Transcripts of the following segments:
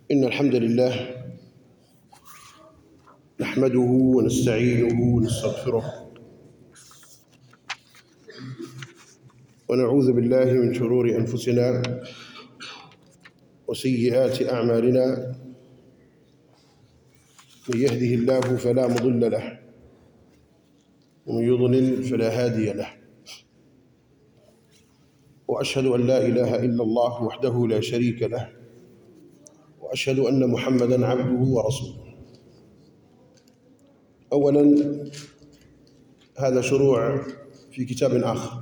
إن الحمد لله نحمده ونستعينه ونستغفره ونعوذ بالله من شرور أنفسنا وسيئات أعمالنا. من يهده الله فلا مضل له ومن يضلل فلا هادي له، وأشهد أن لا إله إلا الله وحده لا شريك له، وأشهد أن محمدًا عبده ورسوله. أولاً، هذا شروع في كتاب آخر،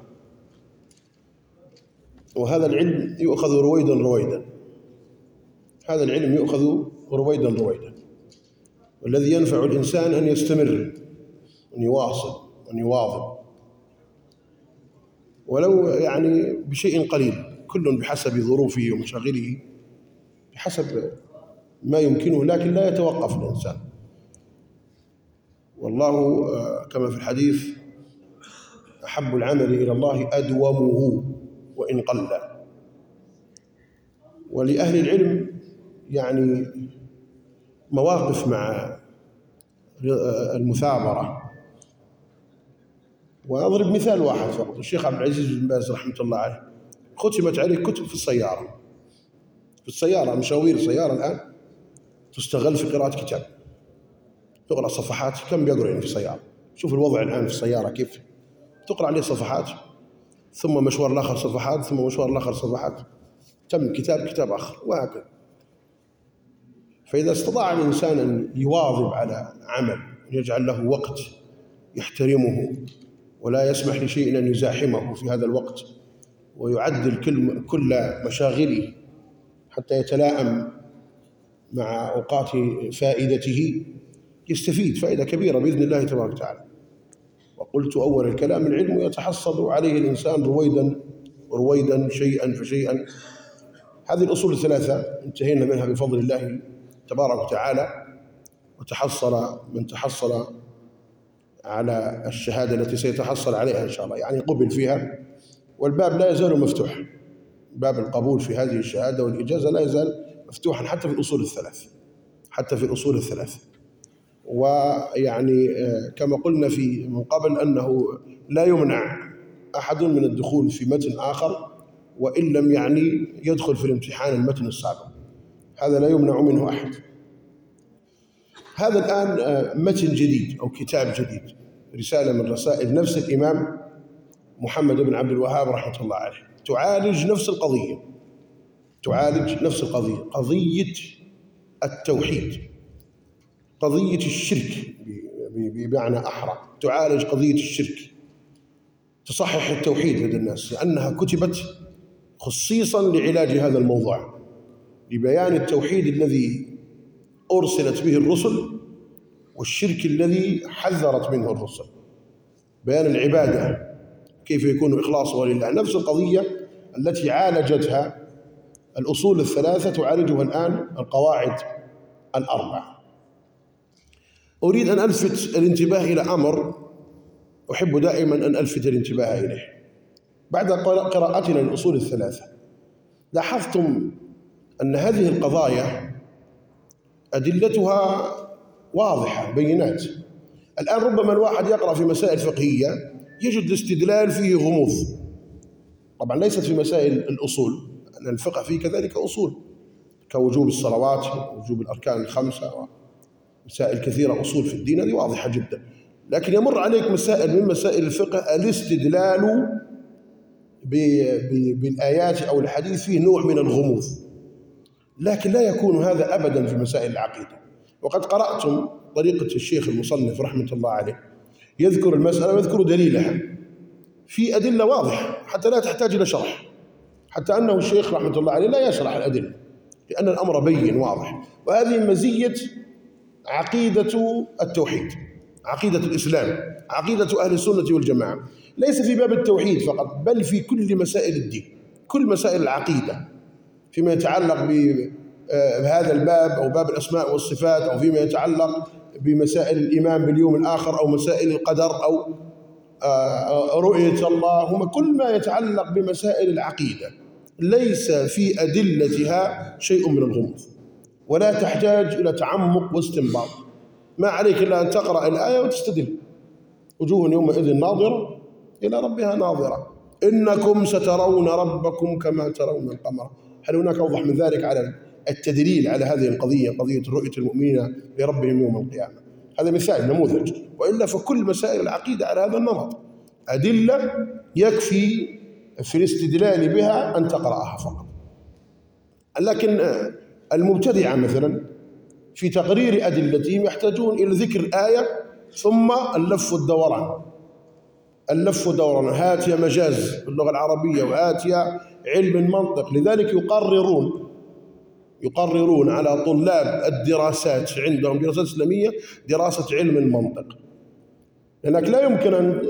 وهذا العلم يؤخذ رويداً رويداً. هذا العلم يؤخذ رويداً رويداً، والذي ينفع الإنسان أن يستمر، أن يواصل، أن يواظب، ولو بشيء قليل، كل بحسب ظروفه ومشاغله، بحسب ما يمكنه، لكن لا يتوقف الإنسان. والله كما في الحديث: أحب العمل إلى الله أدومه وإن قل. ولأهل العلم مواقف مع المثابرة. وأضرب مثال واحد فقط: الشيخ عبد العزيز بن باز رحمة الله عليه ختمت عليه كتب في السيارة. مشاوير سيارة الآن تستغل في قراءة كتاب، تقرأ صفحات. كم بيقرأ في السيارة؟ شوف الوضع الآن في السيارة كيف تقرأ عليه صفحات، ثم مشوار الآخر صفحات، ثم مشوار الآخر صفحات، تم كتاب آخر، وهكذا. فإذا استطاع الإنسان أن يواظب على عمل، يجعل له وقت يحترمه ولا يسمح لشيء أن يزاحمه في هذا الوقت، ويعدل كل مشاغله حتى يتلائم مع أوقات فائدته، يستفيد فائدة كبيرة بإذن الله تبارك وتعالى. وقلت أول الكلام: العلم يتحصل عليه الإنسان رويدا رويدا، شيئا فشيئا. هذه الأصول الثلاثة انتهينا منها بفضل الله تبارك وتعالى، وتحصل من تحصل على الشهادة التي سيتحصل عليها إن شاء الله، قبل فيها، والباب لا يزال مفتوح. باب القبول في هذه الشهادة والإجازة لا يزال مفتوحا حتى في الأصول الثلاث. كما قلنا من قبل أنه لا يمنع أحد من الدخول في متن آخر وإن لم يدخل في الامتحان المتن السابق، هذا لا يمنع منه أحد. هذا الآن متن جديد أو كتاب جديد، رسالة من رسائل نفس الإمام محمد بن عبد الوهاب رحمة الله عليه، تعالج نفس القضية، قضية التوحيد، قضية الشرك بمعنى أحرى. تعالج قضية الشرك، تصحح التوحيد لدى الناس، لأنها كتبت خصيصا لعلاج هذا الموضوع، لبيان التوحيد الذي أرسلت به الرسل والشرك الذي حذرت منه الرسل، بيان العبادة كيف يكون إخلاصها لله. نفس القضية التي عالجتها الأصول الثلاثة تعالجها الآن القواعد الأربع. أريد أن ألفت الانتباه إلى أمر أحب دائما أن ألفت الانتباه إليه. بعد قراءتنا للأصول الثلاثة لاحظتم أن هذه القضايا أدلتها واضحة بينات. الآن ربما الواحد يقرأ في مسائل فقهية يجد الاستدلال فيه غموض، طبعا ليست في مسائل الأصول، أن الفقه فيه كذلك أصول كوجوب الصلوات ووجوب الأركان الخمسة، ومسائل كثيرة أصول في الدين، هذه واضحة جدا. لكن يمر عليك مسائل من مسائل الفقه الاستدلال بالآيات أو الحديث فيه نوع من الغموض، لكن لا يكون هذا أبدا في مسائل العقيدة. وقد قرأتم طريقة الشيخ المصنف رحمة الله عليه، يذكر المسألة ويذكر دليلها في أدلة واضحة حتى لا تحتاج إلى شرح، حتى أنه الشيخ رحمة الله عليه لا يشرح الأدلة لأن الأمر بين واضح. وهذه مزية عقيدة التوحيد، عقيدة الإسلام، عقيدة أهل السنة والجماعة، ليس في باب التوحيد فقط، بل في كل مسائل الدين، كل مسائل العقيدة، فيما يتعلق بهذا الباب أو باب الأسماء والصفات، أو فيما يتعلق بمسائل الإيمان باليوم الآخر، أو مسائل القدر، أو رؤية الله. كل ما يتعلق بمسائل العقيدة ليس في أدلتها شيء من الغموض، ولا تحتاج إلى تعمق واستنباط، ما عليك إلا أن تقرأ الآية وتستدل. وجوه يومئذ ناظرة إلى ربها ناظرة إنكم سترون ربكم كما ترون القمر. هل هناك أوضح من ذلك على التدليل على هذه القضية، قضية رؤية المؤمنين لربهم يوم القيامة؟ هذا مثال نموذج، وإلا فكل مسائل العقيدة على هذا النمط، أدلة يكفي في الاستدلال بها أن تقرأها فقط. لكن المبتدعة مثلا في تقرير أدلتهم يحتاجون إلى ذكر الآية ثم اللف والدوران، اللف والدوران، هات يا مجاز باللغة العربية وهات يا علم المنطق. لذلك يقررون على طلاب الدراسات عندهم دراسات إسلامية دراسة علم المنطق، لأنك لا يمكن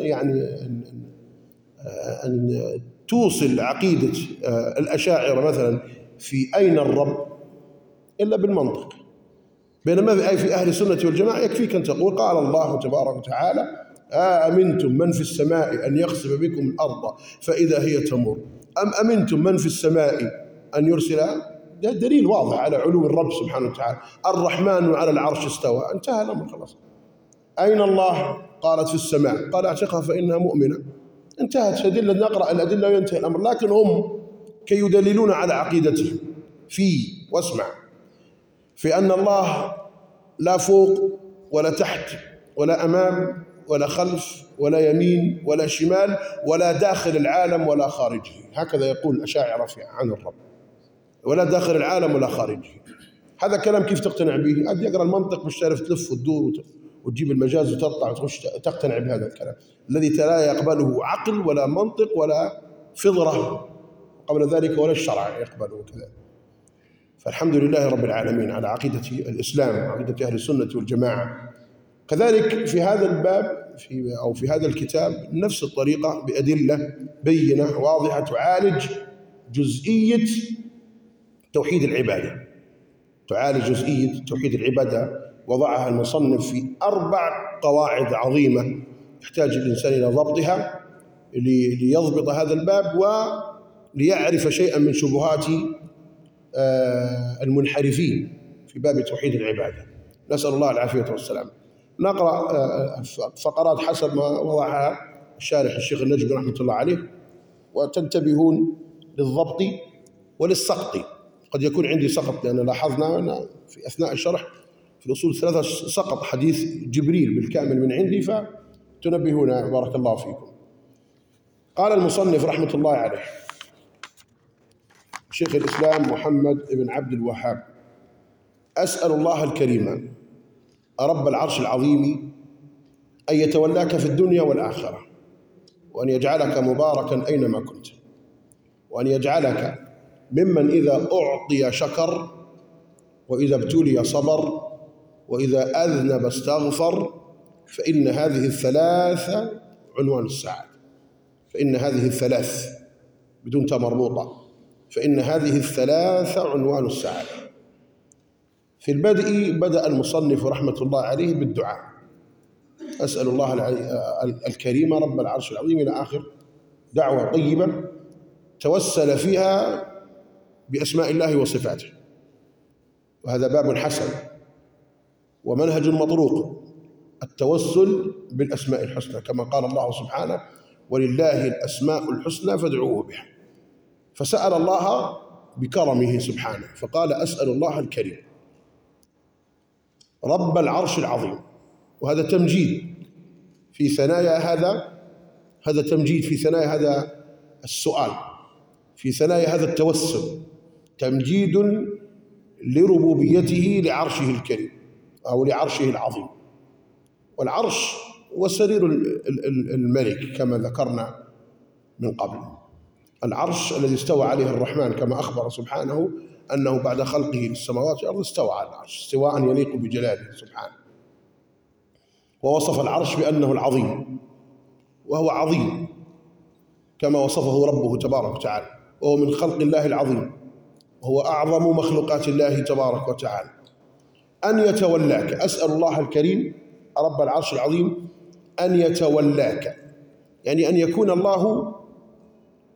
أن توصل عقيدة الأشاعرة مثلا في أين الرب إلا بالمنطق، بينما في أهل السنة والجماعة يكفيك أن تقول قال الله تبارك وتعالى أأمنتم من في السماء أن يخسف بكم الأرض فإذا هي تمر أم أمنتم من في السماء أن يرسل. ده دليل واضح على علو الرب سبحانه وتعالى. الرحمن على العرش استوى، انتهى الأمر خلاص. أين الله؟ قالت في السماء، قال اعتقها فإنها مؤمنة، انتهت. أدلة، نقرأ الأدلة وينتهي الأمر. لكن هم كي يدللون على عقيدتهم واسمع، في أن الله لا فوق ولا تحت ولا أمام ولا خلف ولا يمين ولا شمال ولا داخل العالم ولا خارجه، هكذا يقول الأشاعرة عن الرب، ولا داخل العالم ولا خارجه. هذا كلام كيف تقتنع به؟ أدي يقرأ المنطق مش تعرف تلف وتدور وتجيب المجاز وتطلع وتخش تقتنع بهذا الكلام الذي لا يقبله عقل ولا منطق ولا فطرة قبل ذلك ولا الشرع يقبله كذلك. فالحمد لله رب العالمين على عقيدة الإسلام وعقيدة أهل السنة والجماعة. كذلك في هذا الباب أو في هذا الكتاب نفس الطريقة بأدلة بينة واضحة تعالج جزئية توحيد العبادة، وضعها المصنف في 4 قواعد عظيمة يحتاج الإنسان إلى ضبطها ليضبط هذا الباب وليعرف شيئا من شبهات المنحرفين في باب توحيد العبادة. نسأل الله العافية والسلام. نقرأ فقرات حسب ما وضعها الشارح الشيخ النجمي رحمة الله عليه، وتنتبهون للضبط وللسقط. قد يكون عندي سقط لأن لاحظنا أن في أثناء الشرح في الأصول 3 سقط حديث جبريل بالكامل من عندي، فتنبهون بارك الله فيكم. قال المصنف رحمة الله عليه شيخ الإسلام محمد بن عبد الوهاب: أسأل الله الكريم رب العرش العظيم أن يتولاك في الدنيا والآخرة، وأن يجعلك مباركا أينما كنت، وأن يجعلك ممن إذا أعطي شكر، وإذا ابتلي صبر، وإذا أذنب استغفر، فإن هذه الثلاث عنوان السعادة. فإن هذه الثلاث بدون تاء مربوطة، فإن هذه الثلاث عنوان السعادة. في البدء بدأ المصنف رحمة الله عليه بالدعاء: أسأل الله الكريم رب العرش العظيم إلى آخر دعوة طيبة توسل فيها بأسماء الله وصفاته، وهذا باب حسن ومنهج مطروق، التوسل بالأسماء الحسنى، كما قال الله سبحانه: ولله الأسماء الحسنى فادعوه بها. فسأل الله بكرمه سبحانه فقال: أسأل الله الكريم رب العرش العظيم. وهذا تمجيد في ثنايا هذا تمجيد في ثنايا هذا السؤال، في ثنايا هذا التوسل، تمجيد لربوبيته لعرشه الكريم أو لعرشه العظيم. والعرش هو سرير الملك كما ذكرنا من قبل، العرش الذي استوى عليه الرحمن كما أخبر سبحانه أنه بعد خلقه للسماوات والأرض استوى على العرش استواء يليق بجلاله سبحانه. ووصف العرش بأنه العظيم، وهو عظيم كما وصفه ربه تبارك وتعالى، وهو من خلق الله العظيم، وهو أعظم مخلوقات الله تبارك وتعالى. أن يتولاك، أسأل الله الكريم رب العرش العظيم أن يتولاك، يعني أن يكون الله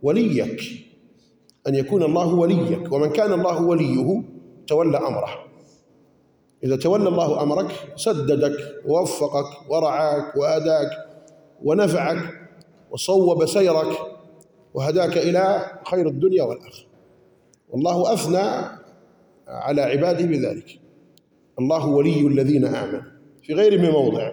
وليك، أن يكون الله وليك، ومن كان الله وليه تولى أمره. إذا تولى الله أمرك سددك ووفقك ورعاك وهداك ونفعك وصوب سيرك وهداك إلى خير الدنيا والآخرة. والله أثنى على عباده بذلك: الله ولي الذين آمنوا، في غير من موضع.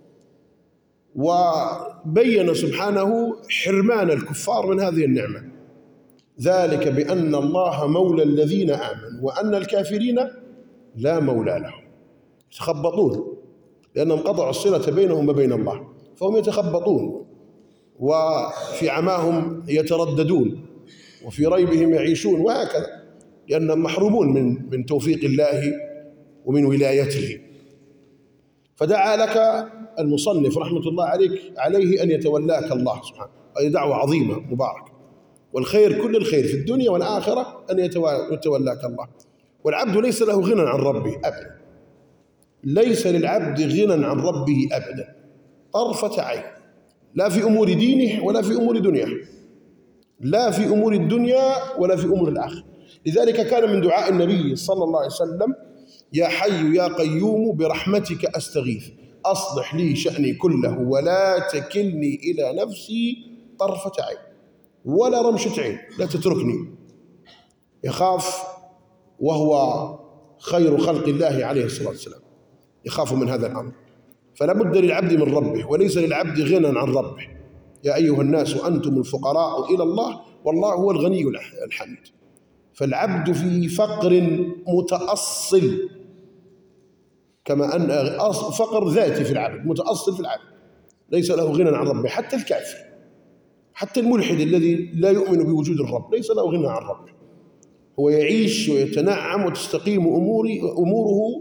وبين سبحانه حرمان الكفار من هذه النعمة: ذلك بأن الله مولى الذين آمنوا وأن الكافرين لا مولى لهم. يتخبطون لأنهم قطعوا الصلة بينهم وبين الله، فهم يتخبطون وفي عماهم يترددون وفي ريبهم يعيشون، وهكذا، لأنهم محرومون من توفيق الله ومن ولايته. فدعا لك المصنف رحمة الله عليه أن يتولاك الله سبحانه، هذه دعوة عظيمة مباركة، والخير كل الخير في الدنيا والآخرة أن يتولاك الله. والعبد ليس له غنى عن ربه أبدا، ليس للعبد غنى عن ربه أبدا طرفة عين، لا في أمور دينه ولا في أمور دنياه، لا في أمور الدنيا ولا في أمور الآخرة. لذلك كان من دعاء النبي صلى الله عليه وسلم: يا حي يا قيوم برحمتك أستغيث أصلح لي شأني كله ولا تكلني إلى نفسي طرفة عين ولا رمشة عين، لا تتركني. يخاف وهو خير خلق الله عليه الصلاة والسلام، يخاف من هذا الأمر. فلا بد للعبد من ربه، وليس للعبد غنى عن ربه. يا أيها الناس أنتم الفقراء إلى الله والله هو الغني الحميد. فالعبد في فقر متأصل، كما أن فقر ذاتي في العبد، متأصل في العبد، ليس له غنى عن ربه. حتى الكافر، حتى الملحد الذي لا يؤمن بوجود الرب ليس له غنى عن ربه، هو يعيش ويتنعم وتستقيم أموره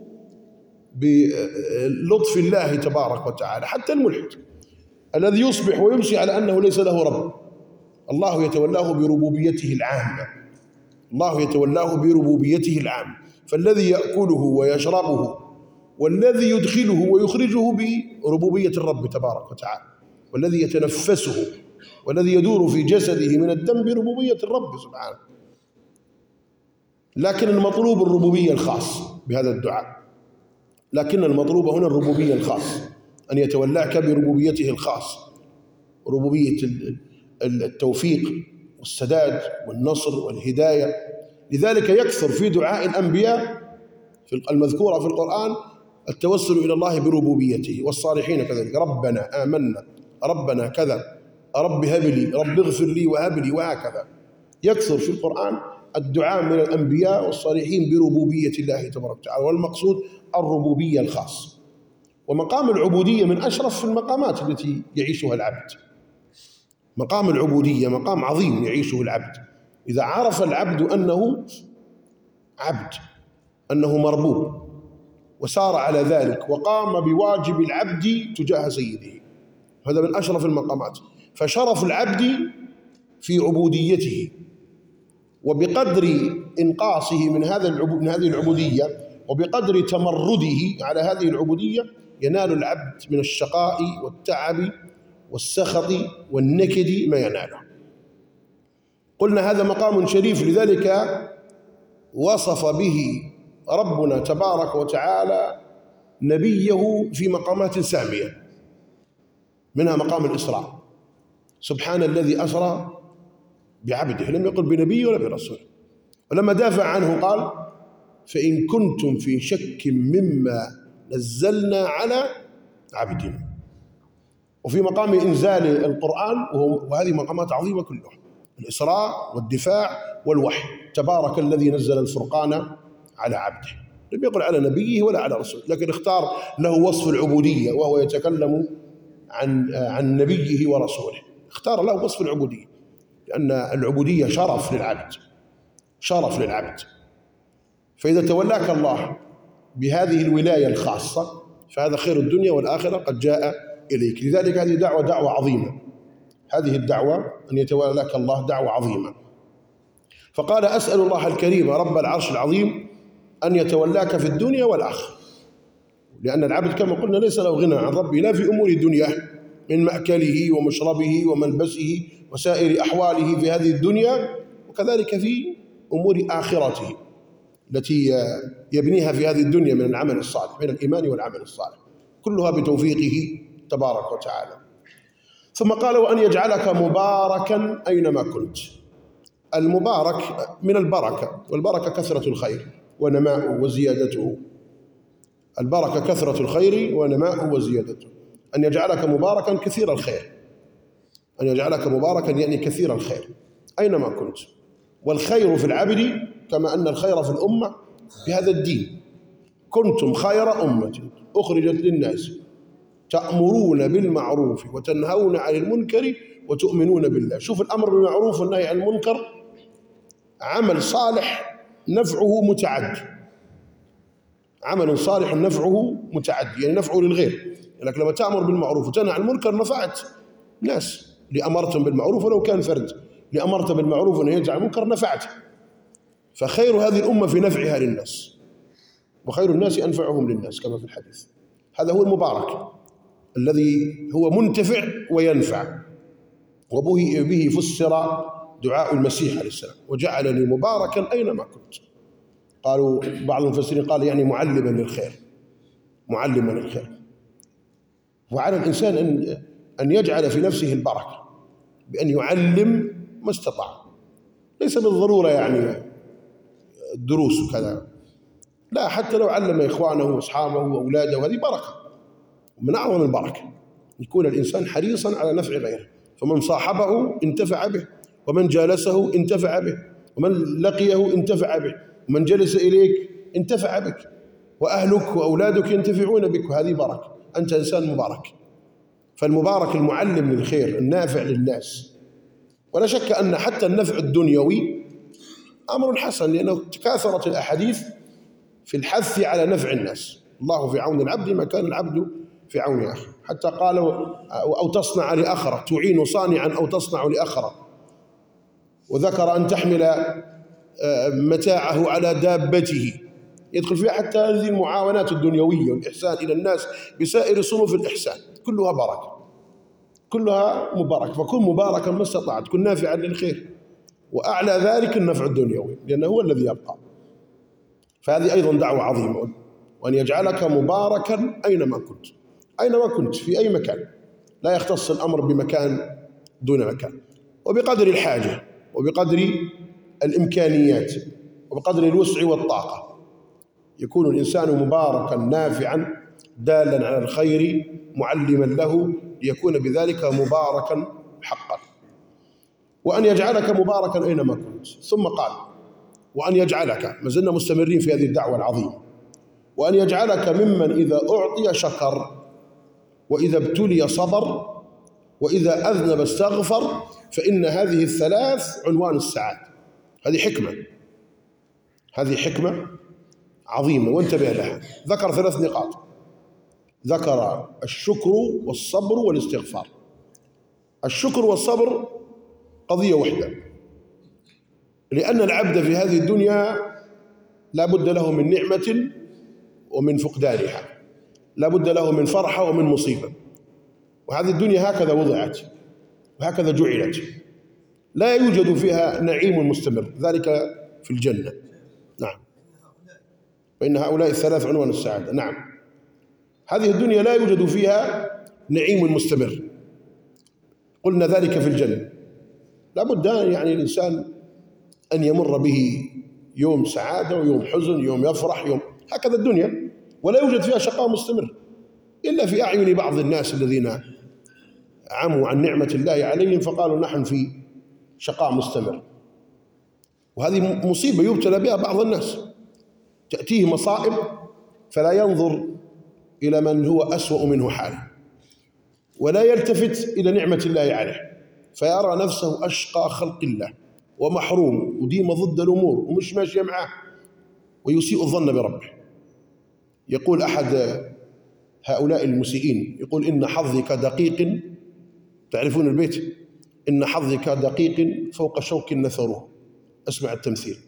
بلطف الله تبارك وتعالى. حتى الملحد الذي يصبح ويمسي على أنه ليس له رب، الله يتولاه بربوبيته العامة، الله يتولاه بربوبيته العامة. فالذي يأكله ويشربه والذي يدخله ويخرجه بربوبية الرب تبارك وتعالى، والذي يتنفسه والذي يدور في جسده من الدم بربوبية الرب سبحانه. لكن المطلوب الربوبية الخاص بهذا الدعاء، لكن المطلوب هنا الربوبية الخاص، أن يتولاك بربوبيته الخاص، ربوبية التوفيق والسداد والنصر والهداية. لذلك يكثر في دعاء الأنبياء المذكورة في القرآن التوسل إلى الله بربوبيته، والصالحين كذلك: ربنا آمنا، ربنا كذا، رب هب لي، رب اغفر لي وهب لي، وهكذا. يكثر في القرآن الدعاء من الأنبياء والصالحين بربوبية الله تبارك وتعالى، والمقصود الربوبية الخاص. ومقام العبودية من أشرف المقامات التي يعيشها العبد. مقام العبودية مقام عظيم يعيشه العبد. إذا عرف العبد أنه عبد، أنه مربوب، وسار على ذلك وقام بواجب العبد تجاه سيده، هذا من أشرف المقامات. فشرف العبد في عبوديته، وبقدر إنقاصه من هذه العبودية وبقدر تمرده على هذه العبودية ينال العبد من الشقاء والتعب والسخط والنكد ما يناله. قلنا هذا مقام شريف، لذلك وصف به ربنا تبارك وتعالى نبيه في مقامات سامية، منها مقام الإسراء: سبحان الذي أسرى بعبده، لم يقل بنبي ولا برسول. ولما دافع عنه قال: فإن كنتم في شك مما نزلنا على عبدنا. وفي مقام إنزال القرآن، وهذه مقامات عظيمة كلها: الإسراء والدفاع والوحي، تبارك الذي نزل الفرقان على عبده. لم يقل على نبيه ولا على رسوله، لكن اختار له وصف العبودية وهو يتكلم عن نبيه ورسوله، اختار له وصف العبودية، لأن العبودية شرف للعبد، شرف للعبد. فإذا تولاك الله بهذه الولاية الخاصة فهذا خير الدنيا والآخرة قد جاء إليك. لذلك هذه دعوة عظيمة، هذه الدعوة أن يتولاك الله دعوة عظيمة. فقال: أسأل الله الكريم رب العرش العظيم أن يتولاك في الدنيا والآخرة، لأن العبد كما قلنا ليس له غنى عن ربه، لا في أمور الدنيا من مأكله ومشربه وملبسه وسائر أحواله في هذه الدنيا، وكذلك في أمور آخرته. التي يبنيها في هذه الدنيا من العمل الصالح، من الإيمان والعمل الصالح، كلها بتوفيقه تبارك وتعالى. ثم قال: وأن يجعلك مباركا أينما كنت. المبارك من البركة، والبركة كثرة الخير ونماؤه وزيادته. البركة كثرة الخير ونماؤه وزيادته. أن يجعلك مباركا كثير الخير، أن يجعلك مباركا يعني كثير الخير أينما كنت. والخير في العبد كما أن الخير في الأمة بهذا الدين. كنتم خير أمة أخرجت للناس تأمرون بالمعروف وتنهون عن المنكر وتؤمنون بالله. شوف، الأمر بالمعروف والنهي عن المنكر عمل صالح نفعه متعدي، عمل صالح نفعه متعدي يعني نفعه للغير. لكن لما تأمر بالمعروف وتنهى عن المنكر نفعت ناس، لأمرتم بالمعروف ولو كان فرد، لأمرت بالمعروف ونهيت عن المنكر نفعت. فخير هذه الأمة في نفعها للناس، وخير الناس أنفعهم للناس كما في الحديث. هذا هو المبارك الذي هو منتفع وينفع. وبه فسر دعاء المسيح عليه السلام: وجعلني مباركا أينما كنت. قالوا بعض المفسرين قال يعني معلما للخير، معلما للخير. وعلى الإنسان أن يجعل في نفسه البركة بأن يعلم ما استطاع، ليس بالضرورة يعني الدروس وكذا، لا، حتى لو علم إخوانه وأصحابه وأولاده هذه بركة، ومن أعظم البركة يكون الإنسان حريصا على نفع غيره. فمن صاحبه انتفع به، ومن جالسه انتفع به، ومن لقيه انتفع به، ومن جلس إليك انتفع بك، وأهلك وأولادك ينتفعون بك، وهذه بركة. أنت إنسان مبارك. فالمبارك المعلم للخير النافع للناس. ولا شك أن حتى النفع الدنيوي أمر حسن، لأنه تكاثرت الأحاديث في الحث على نفع الناس. الله في عون العبد ما كان العبد في عون أخيه. حتى قالوا: أو تصنع لأخرى، تعين صانعا أو تصنع لأخرى. وذكر أن تحمل متاعه على دابته، يدخل فيها حتى هذه المعاونات الدنيوية والإحسان إلى الناس بسائر صنوف الإحسان، كلها بركة، كلها مبارك. فكن مباركا ما استطعت، كن نافعا للخير، وأعلى ذلك النفع الدنيوي لأنه هو الذي يبقى. فهذه أيضا دعوة عظيمة. وأن يجعلك مباركا أينما كنت، أينما كنت في أي مكان، لا يختص الأمر بمكان دون مكان، وبقدر الحاجة وبقدر الإمكانيات وبقدر الوسع والطاقة يكون الإنسان مباركا نافعا دالا على الخير معلما له، ليكون بذلك مباركا حقا. وأن يجعلك مباركا أينما كنت. ثم قال: وأن يجعلك، ما زلنا مستمرين في هذه الدعوة العظيمة، وأن يجعلك ممن إذا أعطي شكر، وإذا ابتلي صبر، وإذا أذنب استغفر، فإن هذه الثلاث عنوان السعادة. هذه حكمة، هذه حكمة عظيمة وانتبه لها. ذكر 3 نقاط، ذكر الشكر والصبر والاستغفار. الشكر والصبر قضية واحدة، لأن العبد في هذه الدنيا لا بد له من نعمة ومن فقدانها، لا بد له من فرحة ومن مصيبة. وهذه الدنيا هكذا وضعت وهكذا جعلت، لا يوجد فيها نعيم مستمر، ذلك في الجنة. نعم، فإن هؤلاء الثلاث عنوان السعادة. نعم، هذه الدنيا لا يوجد فيها نعيم مستمر، قلنا ذلك في الجنة. لا بد يعني الإنسان أن يمر به يوم سعادة ويوم حزن، يوم يفرح، يوم هكذا الدنيا، ولا يوجد فيها شقاء مستمر إلا في أعين بعض الناس الذين عموا عن نعمة الله عليهم فقالوا نحن في شقاء مستمر. وهذه مصيبة يبتلى بها بعض الناس، تأتيه مصائب فلا ينظر إلى من هو أسوأ منه حالا، ولا يلتفت إلى نعمة الله عليه، فيرى نفسه أشقى خلق الله ومحروم وديما ضد الأمور ومش ماشية معه، ويسيء الظن بربه. يقول أحد هؤلاء المسيئين، يقول: إن حظي كدقيق، تعرفون البيت؟ إن حظي كدقيق فوق شوك نثروه. أسمع التمثيل: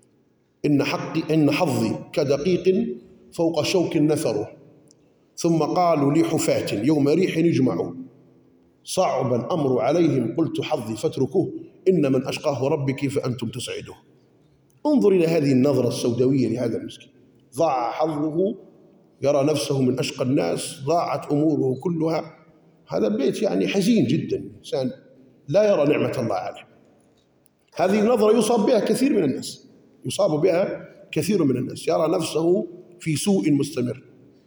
إن حظي كدقيق فوق شوك نثروه، ثم قالوا لي حفاة يوم ريح يجمعوا، صعب الأمر عليهم قلت حظي فاتركوه، إن من أشقاه ربك فأنتم تسعدوه. انظر إلى هذه النظرة السوداوية لهذا المسكين، ضاع حظه، يرى نفسه من أشقى الناس، ضاعت أموره كلها. هذا بيت يعني حزين جدا، إنسان لا يرى نعمة الله عليه. هذه النظرة يصاب بها كثير من الناس، يصاب بها كثير من الناس، يرى نفسه في سوء مستمر،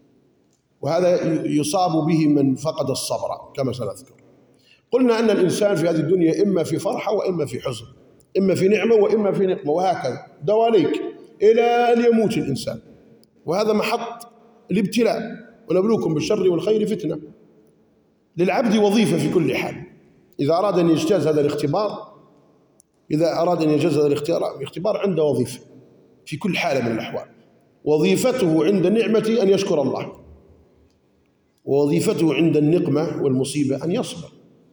وهذا يصاب به من فقد الصبر كما سنذكر. قلنا أن الإنسان في هذه الدنيا إما في فرحة وإما في حزن، إما في نعمة وإما في نقمة، وهكذا دواليك إلى أن يموت الإنسان، وهذا محط الابتلاء. ونبلوكم بالشر والخير فتنة. للعبد وظيفة في كل حال، إذا أراد أن يجتاز هذا الاختبار، إذا أراد أن يجتاز هذا الاختبار عنده وظيفة في كل حالة من الأحوال. وظيفته عند النعمة أن يشكر الله، ووظيفته عند النقمة والمصيبة أن يصبر.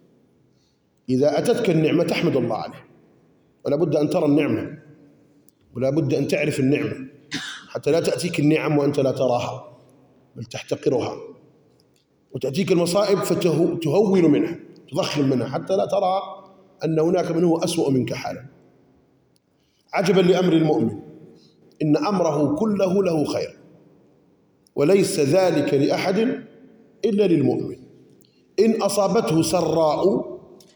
إذا أتتك النعمة تحمد الله عليه، ولا بد أن ترى النعمة، ولا بد أن تعرف النعمة، حتى لا تأتيك النعم وأنت لا تراها بل تحتقرها، وتأتيك المصائب فتهول منها، تضخم منها، حتى لا ترى أن هناك من هو أسوأ منك حالا. عجبا لأمر المؤمن، إن أمره كله له خير، وليس ذلك لأحد إلا للمؤمن. إن أصابته سراء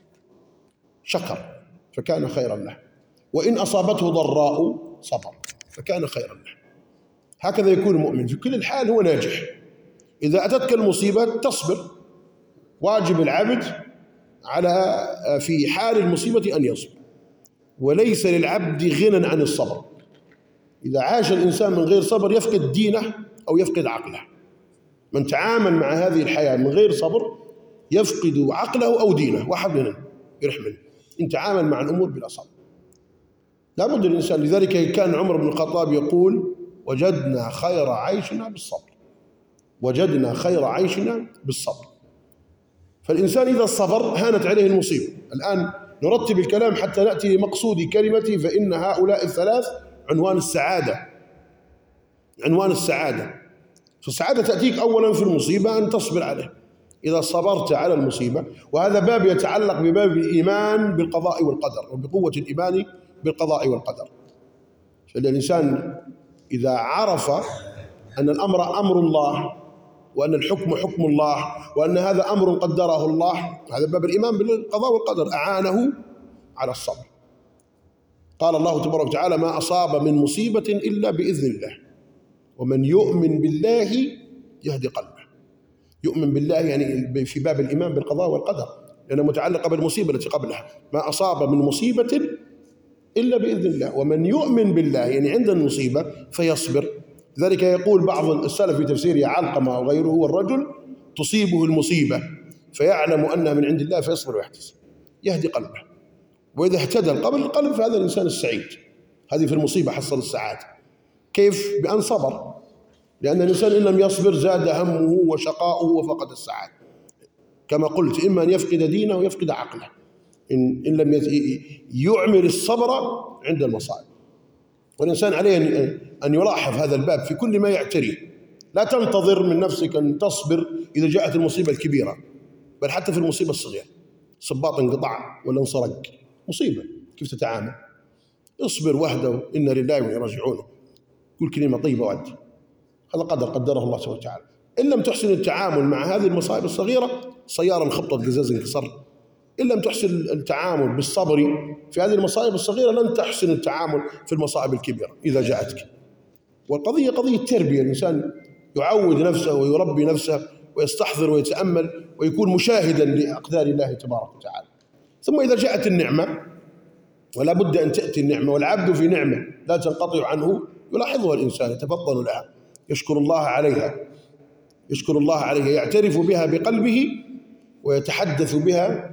شكر فكان خيرا له، وإن أصابته ضراء صبر فكان خيرا له. هكذا يكون المؤمن في كل الحال، هو ناجح. إذا أتتك المصيبة تصبر، واجب العبد على في حال المصيبة أن يصبر، وليس للعبد غنى عن الصبر. إذا عاش الإنسان من غير صبر يفقد دينه أو يفقد عقله. من تعامل مع هذه الحياة من غير صبر يفقد عقله أو دينه، واحد منهم يرحمه. إن تعامل مع الأمور بلا صبر لا بد الإنسان. لذلك كان عمر بن الخطاب يقول: وجدنا خير عيشنا بالصبر، وجدنا خير عيشنا بالصبر. فالإنسان إذا صبر هانت عليه المصيبة. الآن نرتب الكلام حتى نأتي لمقصود كلمتي، فإن هؤلاء الثلاث عنوان السعادة، عنوان السعادة. فالسعادة تأتيك أولا في المصيبة أن تصبر عليه، إذا صبرت على المصيبة. وهذا باب يتعلق بباب الإيمان بالقضاء والقدر، وبقوة الإيمان بالقضاء والقدر. فالإنسان إذا عرف أن الأمر أمر الله، وأن الحكم حكم الله، وأن هذا أمر قدره الله، هذا باب الإيمان بالقضاء والقدر، أعانه على الصبر. قال الله تبارك وتعالى: ما أصاب من مصيبة إلا بإذن الله، ومن يؤمن بالله يهدي قلبه. يؤمن بالله يعني في باب الإيمان بالقضاء والقدر، لأنها متعلقة بالمصيبة التي قبلها. ما أصاب من مصيبة إلا بإذن الله، ومن يؤمن بالله يعني عند المصيبة فيصبر. ذلك يقول بعض السلف في تفسيره علقمة وغيره: هو الرجل تصيبه المصيبة فيعلم أنها من عند الله فيصبر ويحتسب، يهدي قلبه. وإذا اهتدى القلب فهذا الإنسان السعيد. هذه في المصيبة حصل السعادة. كيف؟ بأن صبر، لأن الإنسان إن لم يصبر زاد همه وشقاؤه وفقد السعادة. كما قلت، إما أن يفقد دينه ويفقد عقله إن لم يعمل الصبر عند المصائب. والإنسان عليه أن يلاحظ هذا الباب في كل ما يعتريه. لا تنتظر من نفسك أن تصبر إذا جاءت المصيبة الكبيرة، بل حتى في المصيبة الصغيرة، صباط انقطع ولا انصرق، مصيبة، كيف تتعامل؟ اصبر وحده، إن لله وإنا راجعون، كل كلمة طيبة وعدي، هذا قدر قدره الله سبحانه وتعالى. إن لم تحسن التعامل مع هذه المصائب الصغيرة، سيارة انخبطت قزاز انكسر. إن لم تحسن التعامل بالصبر في هذه المصائب الصغيرة، لن تحسن التعامل في المصائب الكبيرة إذا جاءتك. والقضية قضية تربية، الإنسان يعود نفسه ويربي نفسه ويستحضر ويتأمل ويكون مشاهدا لأقدار الله تبارك وتعالى. ثم إذا جاءت النعمة، ولا بد أن تأتي النعمة، والعبد في نعمة لا تنقطع عنه، يلاحظها الإنسان، يتفطن لها، يشكر الله عليها، يشكر الله عليها، يعترف بها بقلبه ويتحدث بها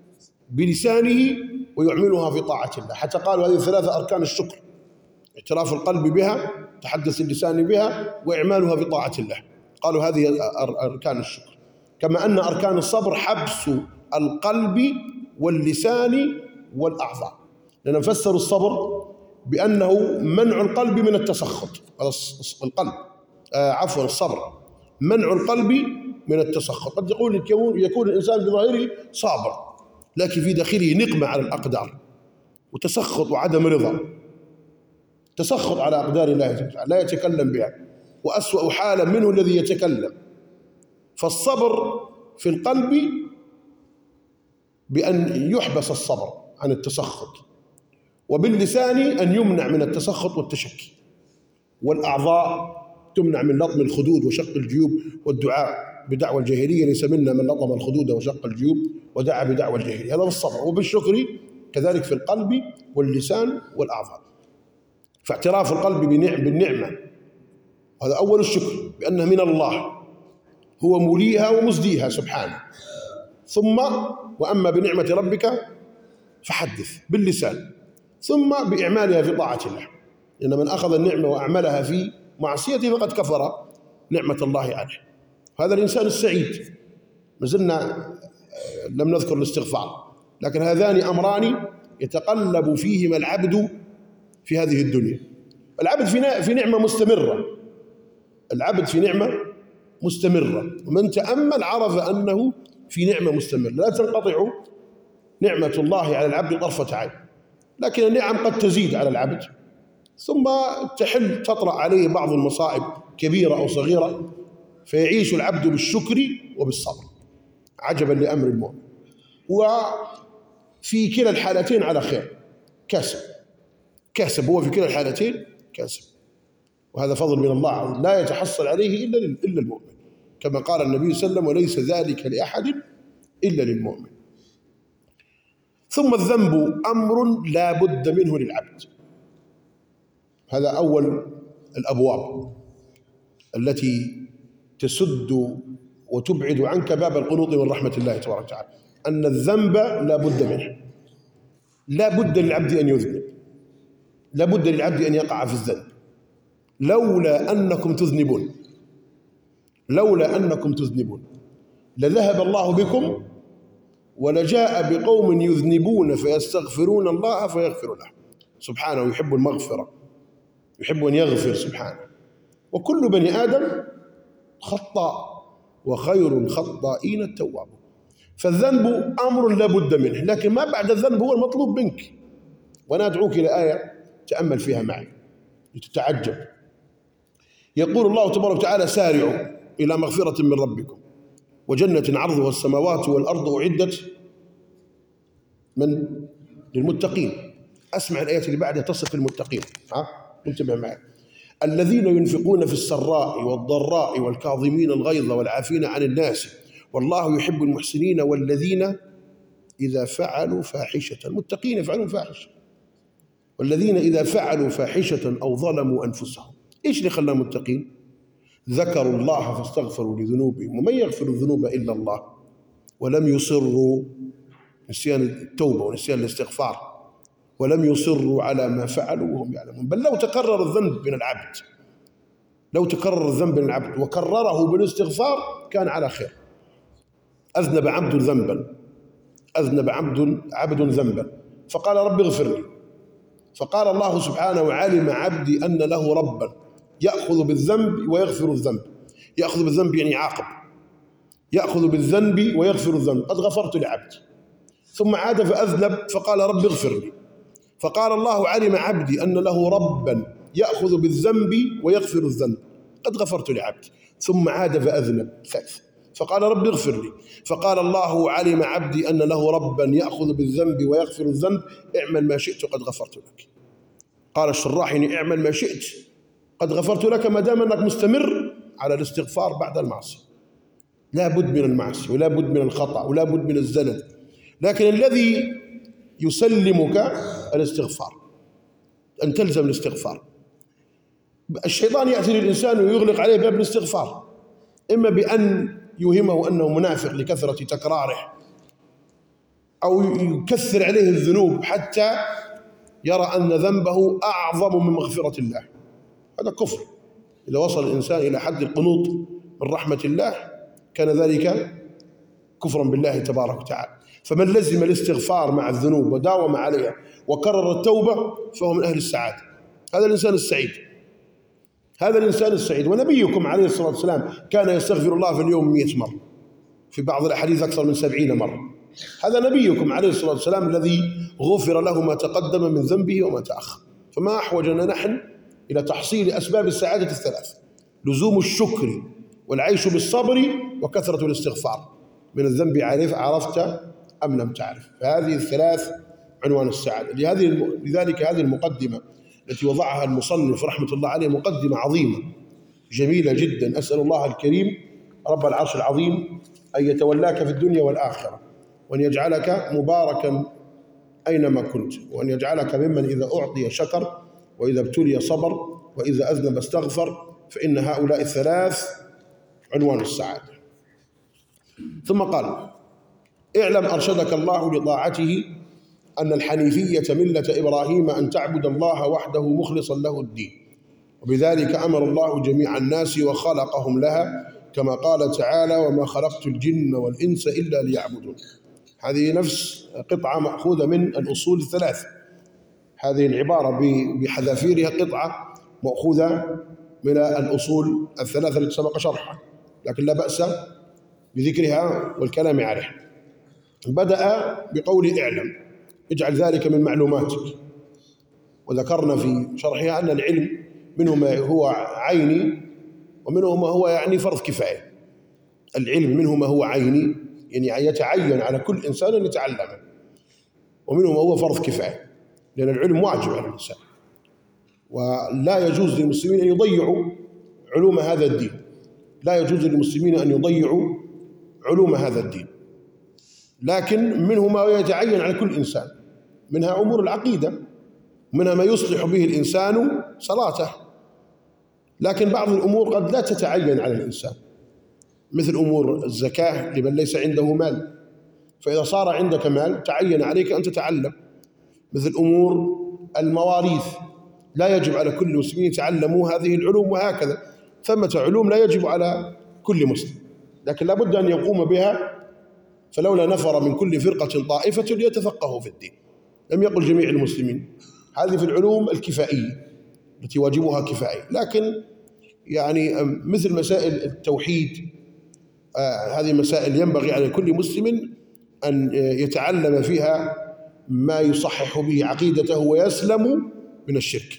بلسانه ويعملها في طاعة الله. حتى قالوا هذه ثلاثة أركان الشكر: اعتراف القلب بها، تحدث اللسان بها، وإعمالها في طاعة الله. قالوا هذه أركان الشكر. كما أن أركان الصبر حبس القلب واللسان والأعضاء، لأن نفسر الصبر بأنه منع القلب من التسخط. القلب عفوا الصبر منع القلب من التسخط. قد يكون الإنسان بظاهره صابر، لكن في داخله نقمة على الأقدار وتسخط وعدم رضا. تسخط على أقدار الله تعالى، لا يتكلم بها، وأسوأ حالا منه الذي يتكلم. فالصبر في القلب بأن يحبس الصبر عن التسخط، وباللسان أن يمنع من التسخط والتشكي، والأعضاء تمنع من لطم الخدود وشق الجيوب والدعاء بدعوى الجاهلية. ليس منا من لطم الخدود وشق الجيوب ودعا بدعوى الجاهلية. هذا بالصبر. وبالشكر كذلك في القلب واللسان والأعضاء. فاعتراف القلب بالنعمة هذا أول الشكر، بأنها من الله، هو موليها ومزديها سبحانه. ثم وأما بنعمة ربك فحدث باللسان، ثم بإعمالها في طاعة الله، لأن من أخذ النعمة وأعملها في معصيته فقد كفر نعمة الله عليه. هذا الإنسان السعيد. ما زلنا لم نذكر الاستغفار، لكن هذان أمران يتقلب فيهما العبد في هذه الدنيا. العبد في نعمة مستمرة، العبد في نعمة مستمرة، ومن تأمل عرف أنه في نعمة مستمرة لا تنقطع نعمة الله على العبد طرفة عين، لكن النعم قد تزيد على العبد ثم تطرأ عليه بعض المصائب كبيرة أو صغيرة، فيعيش العبد بالشكر وبالصبر. عجبا لأمر المؤمن. وفي كلا الحالتين على خير، كاسب هو في كلا الحالتين كاسب، وهذا فضل من الله لا يتحصل عليه إلا المؤمن، كما قال النبي صلى الله عليه وسلم: وليس ذلك لأحد إلا للمؤمن. ثم الذنب أمر لا بد منه للعبد. هذا أول الأبواب التي تسد وتبعد عنك باب القنوط من رحمة الله تبارك وتعالى، أن الذنب لا بد منه. لا بد للعبد أن يذنب، لا بد للعبد أن يقع في الذنب. لولا أنكم تذنبون لذهب الله بكم ولجاء بقوم يذنبون فيستغفرون الله فيغفر له سبحانه. يحب المغفرة، يحب أن يغفر سبحانه. وكل بني آدم خطاء وخير الخطائين التواب. فالذنب أمر لا بد منه، لكن ما بعد الذنب هو المطلوب منك. وأنا أدعوك إلى آية تأمل فيها معي لتتعجب. يقول الله تبارك وتعالى: سارعوا إلى مغفرة من ربكم وجنة عرضها السماوات والأرض أعدت للمتقين. أسمع الآية اللي بعدها تصف المتقين. انتبه معي: الذين ينفقون في السراء والضراء والكاظمين الغيظ والعافين عن الناس والله يحب المحسنين والذين إذا فعلوا فاحشة. المتقين يفعلون فاحشة. والذين إذا فعلوا فاحشة أو ظلموا أنفسهم. إيش اللي خلاهم متقين؟ ذكروا الله فاستغفروا لذنوبهم، ومن يغفر الذنوب إلا الله، ولم يصروا، نسيان التوبة ونسيان الاستغفار، ولم يصروا على ما فعلوا وهم يعلمون. بل لو تكرر الذنب من العبد، لو تكرر الذنب من العبد وكرره بالاستغفار كان على خير. أذنب عبد ذنبا، أذنب عبد ذنبا فقال: رب اغفر لي. فقال الله سبحانه: وعلم عبدي أن له ربا يأخذ بالذنب ويغفر الذنب. يأخذ بالذنب يعني يعاقب، يأخذ بالذنب ويغفر الذنب. قد غفرت لعبدي. ثم عاد فأذنب فقال: رب اغفر لي. فقال الله: علم عبدي أن له ربا يأخذ بالذنب ويغفر الذنب. قد غفرت لعبدي. ثم عاد فأذنب ثالث فقال: رب اغفر لي. فقال الله: علم عبدي أن له ربا يأخذ بالذنب ويغفر الذنب. اعمل ما شئت قد غفرت لك. قال الشراحي: اعمل ما شئت قد غفرت لك، ما دام أنك مستمر على الاستغفار بعد المعصية. لا بد من المعصية ولا بد من الخطأ ولا بد من الزلل، لكن الذي يسلمك الاستغفار، أن تلزم الاستغفار. الشيطان يأتي للإنسان ويغلق عليه باب الاستغفار، إما بأن يوهمه أنه منافق لكثرة تكراره، أو يكثر عليه الذنوب حتى يرى أن ذنبه أعظم من مغفرة الله. هذا كفر. إذا وصل الإنسان إلى حد القنوط من رحمة الله كان ذلك كفرا بالله تبارك وتعالى. فمن لزم الاستغفار مع الذنوب وداوم عليها وكرر التوبة فهو من أهل السعادة. هذا الإنسان السعيد، هذا الإنسان السعيد. ونبيكم عليه الصلاة والسلام كان يستغفر الله في اليوم 100 مرة، في بعض الأحاديث أكثر من 70 مرة. هذا نبيكم عليه الصلاة والسلام الذي غفر له ما تقدم من ذنبه وما تأخر. فما أحوجنا نحن إلى تحصيل أسباب السعادة الثلاث: لزوم الشكر، والعيش بالصبر، وكثرة الاستغفار من الذنب، عرفت أم لم تعرف. فهذه الثلاث عنوان السعادة. لذلك هذه المقدمة التي وضعها المصنف رحمة الله عليه مقدمة عظيمة جميلة جدا. أسأل الله الكريم رب العرش العظيم أن يتولاك في الدنيا والآخرة، وأن يجعلك مباركا أينما كنت، وأن يجعلك ممن إذا أعطي شكر، وإذا ابتلي صبر، وإذا أذنب استغفر، فإن هؤلاء الثلاث عنوان السعادة. ثم قال: اعلم أرشدك الله لطاعته أن الحنيفية ملة إبراهيم أن تعبد الله وحده مخلصا له الدين، وبذلك أمر الله جميع الناس وخلقهم لها، كما قال تعالى: وما خلقت الجن والإنس إلا ليعبدون. هذه نفس قطعة مأخوذة من الأصول الثلاث. هذه العبارة بحذافيرها قطعة مأخوذة من الأصول الثلاثة التي سبق شرحها، لكن لا بأس بذكرها والكلام عليها. بدأ بقول اعلم، اجعل ذلك من معلوماتك. وذكرنا في شرحها أن العلم منه ما هو عيني، ومنه ما هو يعني فرض كفاية. العلم منه ما هو عيني، يعني يتعين على كل إنسان أن يتعلمه، ومنه ما هو فرض كفاية، لأن العلم واجب على الإنسان، ولا يجوز للمسلمين أن يضيعوا علوم هذا الدين. لا يجوز للمسلمين أن يضيعوا علوم هذا الدين. لكن منه ما يتعين على كل إنسان، منها أمور العقيدة، منها ما يصلح به الإنسان صلاته. لكن بعض الأمور قد لا تتعين على الإنسان، مثل أمور الزكاة لمن ليس عنده مال، فإذا صار عندك مال تعين عليك أن تتعلم. مثل أمور المواريث، لا يجب على كل المسلمين يتعلموا هذه العلوم، وهكذا ثمة علوم لا يجب على كل مسلم، لكن لا بد أن يقوم بها. فلولا نفر من كل فرقة طائفة ليتفقهوا في الدين، لم يقل جميع المسلمين. هذه في العلوم الكفائية التي واجبها كفائي. لكن يعني مثل مسائل التوحيد، هذه مسائل ينبغي على كل مسلم أن يتعلم فيها ما يصحح به عقيدته ويسلم من الشرك.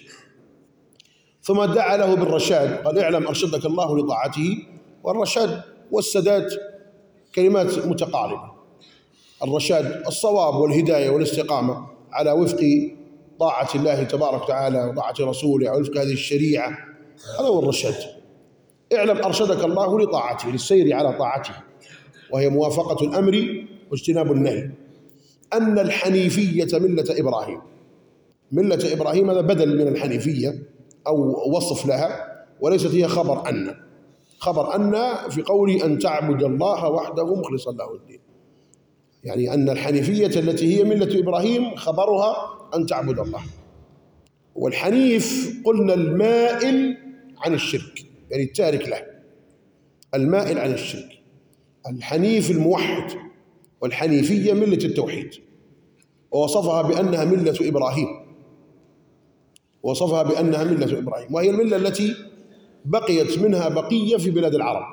ثم دعا له بالرشاد، قال: اعلم أرشدك الله لطاعته. والرشاد والسداد كلمات متقاربة. الرشاد الصواب والهداية والاستقامة على وفق طاعة الله تبارك وتعالى وطاعة رسوله، على وفق هذه الشريعة، هذا هو الرشاد. اعلم أرشدك الله لطاعته، للسير على طاعته، وهي موافقة الأمر واجتناب النهي. أن الحنيفية ملة إبراهيم. ملة إبراهيم هذا بدل من الحنيفية أو وصف لها، وليست هي خبر أن. خبر أن في قوله أن تعبد الله وحده مخلصا له الدين، يعني أن الحنيفية التي هي ملة إبراهيم خبرها أن تعبد الله. والحنيف قلنا المائل عن الشرك، يعني التارك له، المائل عن الشرك. الحنيف الموحد، والحنيفية ملة التوحيد. ووصفها بأنها ملة إبراهيم، وصفها بأنها ملة إبراهيم، وهي الملة التي بقيت منها بقية في بلاد العرب.